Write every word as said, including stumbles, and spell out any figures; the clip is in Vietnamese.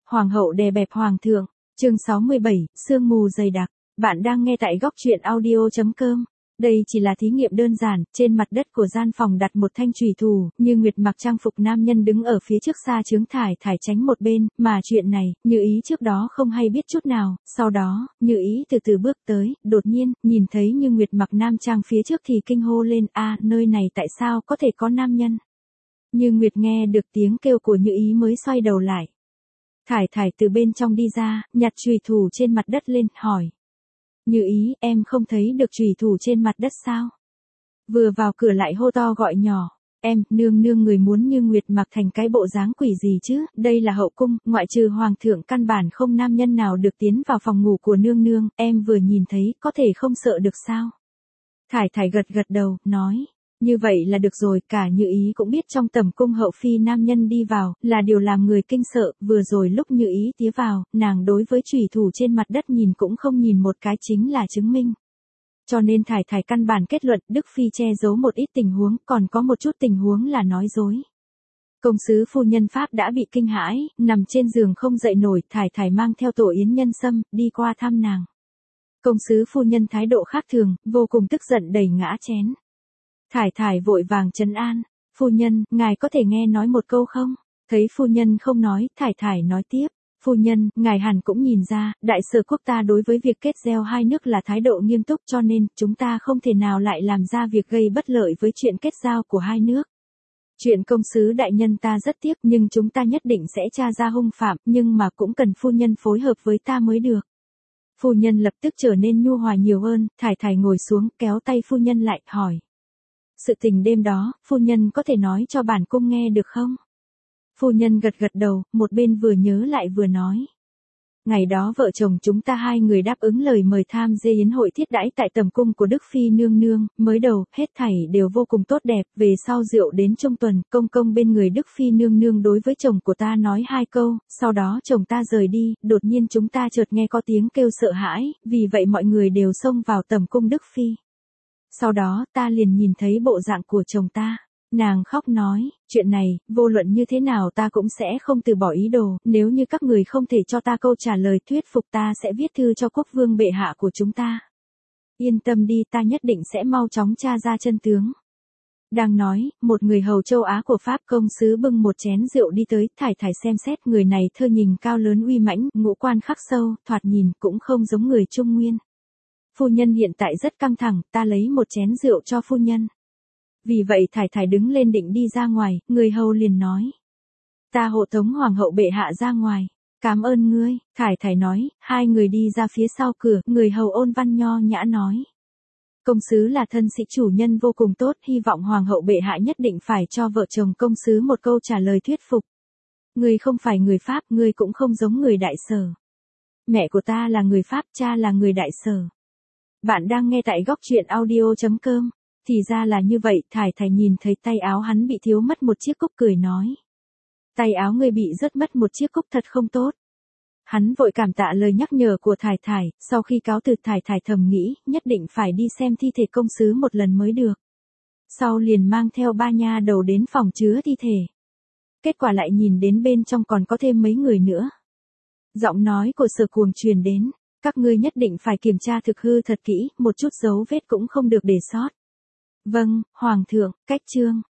Hoàng hậu đè bẹp hoàng thượng, chương sáu mươi bảy, sương mù dày đặc. Bạn đang nghe tại góc truyện audio chấm com. Đây chỉ là thí nghiệm đơn giản, trên mặt đất của gian phòng đặt một thanh chùy thủ, Như Nguyệt mặc trang phục nam nhân đứng ở phía trước xa chướng thải thải tránh một bên, mà chuyện này, Như Ý trước đó không hay biết chút nào, sau đó, Như Ý từ từ bước tới, đột nhiên, nhìn thấy Như Nguyệt mặc nam trang phía trước thì kinh hô lên, a nơi này tại sao có thể có nam nhân. Như Nguyệt nghe được tiếng kêu của Như Ý mới xoay đầu lại. Thải thải từ bên trong đi ra, nhặt chùy thủ trên mặt đất lên, hỏi. Như Ý, em không thấy được chùy thủ trên mặt đất sao? Vừa vào cửa lại hô to gọi nhỏ. Em, nương nương người muốn Như Nguyệt mặc thành cái bộ dáng quỷ gì chứ? Đây là hậu cung, ngoại trừ hoàng thượng căn bản không nam nhân nào được tiến vào phòng ngủ của nương nương, em vừa nhìn thấy, có thể không sợ được sao? Thải thải gật gật đầu, nói. Như vậy là được rồi, cả Như Ý cũng biết trong tầm cung hậu phi nam nhân đi vào, là điều làm người kinh sợ, vừa rồi lúc Như Ý tía vào, nàng đối với chùy thủ trên mặt đất nhìn cũng không nhìn một cái chính là chứng minh. Cho nên thải thải căn bản kết luận Đức Phi che giấu một ít tình huống, còn có một chút tình huống là nói dối. Công sứ phu nhân Pháp đã bị kinh hãi, nằm trên giường không dậy nổi, thải thải mang theo tổ yến nhân sâm, đi qua thăm nàng. Công sứ phu nhân thái độ khác thường, vô cùng tức giận đẩy ngã chén. Thải thải vội vàng trấn an, phu nhân, ngài có thể nghe nói một câu không? Thấy phu nhân không nói, thải thải nói tiếp, phu nhân, ngài hẳn cũng nhìn ra, đại sở quốc ta đối với việc kết giao hai nước là thái độ nghiêm túc cho nên, chúng ta không thể nào lại làm ra việc gây bất lợi với chuyện kết giao của hai nước. Chuyện công sứ đại nhân ta rất tiếc nhưng chúng ta nhất định sẽ tra ra hung phạm, nhưng mà cũng cần phu nhân phối hợp với ta mới được. Phu nhân lập tức trở nên nhu hòa nhiều hơn, thải thải ngồi xuống, kéo tay phu nhân lại, hỏi. Sự tình đêm đó, phu nhân có thể nói cho bản cung nghe được không? Phu nhân gật gật đầu, một bên vừa nhớ lại vừa nói. Ngày đó vợ chồng chúng ta hai người đáp ứng lời mời tham gia yến hội thiết đãi tại tầm cung của Đức Phi nương nương, mới đầu, hết thảy đều vô cùng tốt đẹp, về sau rượu đến trung tuần, công công bên người Đức Phi nương nương đối với chồng của ta nói hai câu, sau đó chồng ta rời đi, đột nhiên chúng ta chợt nghe có tiếng kêu sợ hãi, vì vậy mọi người đều xông vào tầm cung Đức Phi. Sau đó, ta liền nhìn thấy bộ dạng của chồng ta. Nàng khóc nói, chuyện này, vô luận như thế nào ta cũng sẽ không từ bỏ ý đồ, nếu như các người không thể cho ta câu trả lời thuyết phục ta sẽ viết thư cho quốc vương bệ hạ của chúng ta. Yên tâm đi, ta nhất định sẽ mau chóng tra ra chân tướng. Đang nói, một người hầu châu Á của Pháp công sứ bưng một chén rượu đi tới, thải thải xem xét người này thơ nhìn cao lớn uy mãnh, ngũ quan khắc sâu, thoạt nhìn cũng không giống người Trung Nguyên. Phu nhân hiện tại rất căng thẳng, ta lấy một chén rượu cho phu nhân. Vì vậy thải thải đứng lên định đi ra ngoài, người hầu liền nói. Ta hộ tống hoàng hậu bệ hạ ra ngoài. Cảm ơn ngươi, thải thải nói, hai người đi ra phía sau cửa, người hầu ôn văn nho nhã nói. Công sứ là thân sĩ chủ nhân vô cùng tốt, hy vọng hoàng hậu bệ hạ nhất định phải cho vợ chồng công sứ một câu trả lời thuyết phục. Ngươi không phải người Pháp, ngươi cũng không giống người Đại Sở. Mẹ của ta là người Pháp, cha là người Đại Sở. Bạn đang nghe tại góc truyện audio chấm com. Thì ra là như vậy, thải thải nhìn thấy tay áo hắn bị thiếu mất một chiếc cúc cười nói. Tay áo ngươi bị rớt mất một chiếc cúc thật không tốt. Hắn vội cảm tạ lời nhắc nhở của thải thải, sau khi cáo từ thải thải thầm nghĩ, nhất định phải đi xem thi thể công sứ một lần mới được. Sau liền mang theo ba nha đầu đến phòng chứa thi thể. Kết quả lại nhìn đến bên trong còn có thêm mấy người nữa. Giọng nói của Sở Cuồng truyền đến. Các ngươi nhất định phải kiểm tra thực hư thật kỹ, một chút dấu vết cũng không được để sót. Vâng, Hoàng thượng, cách chương.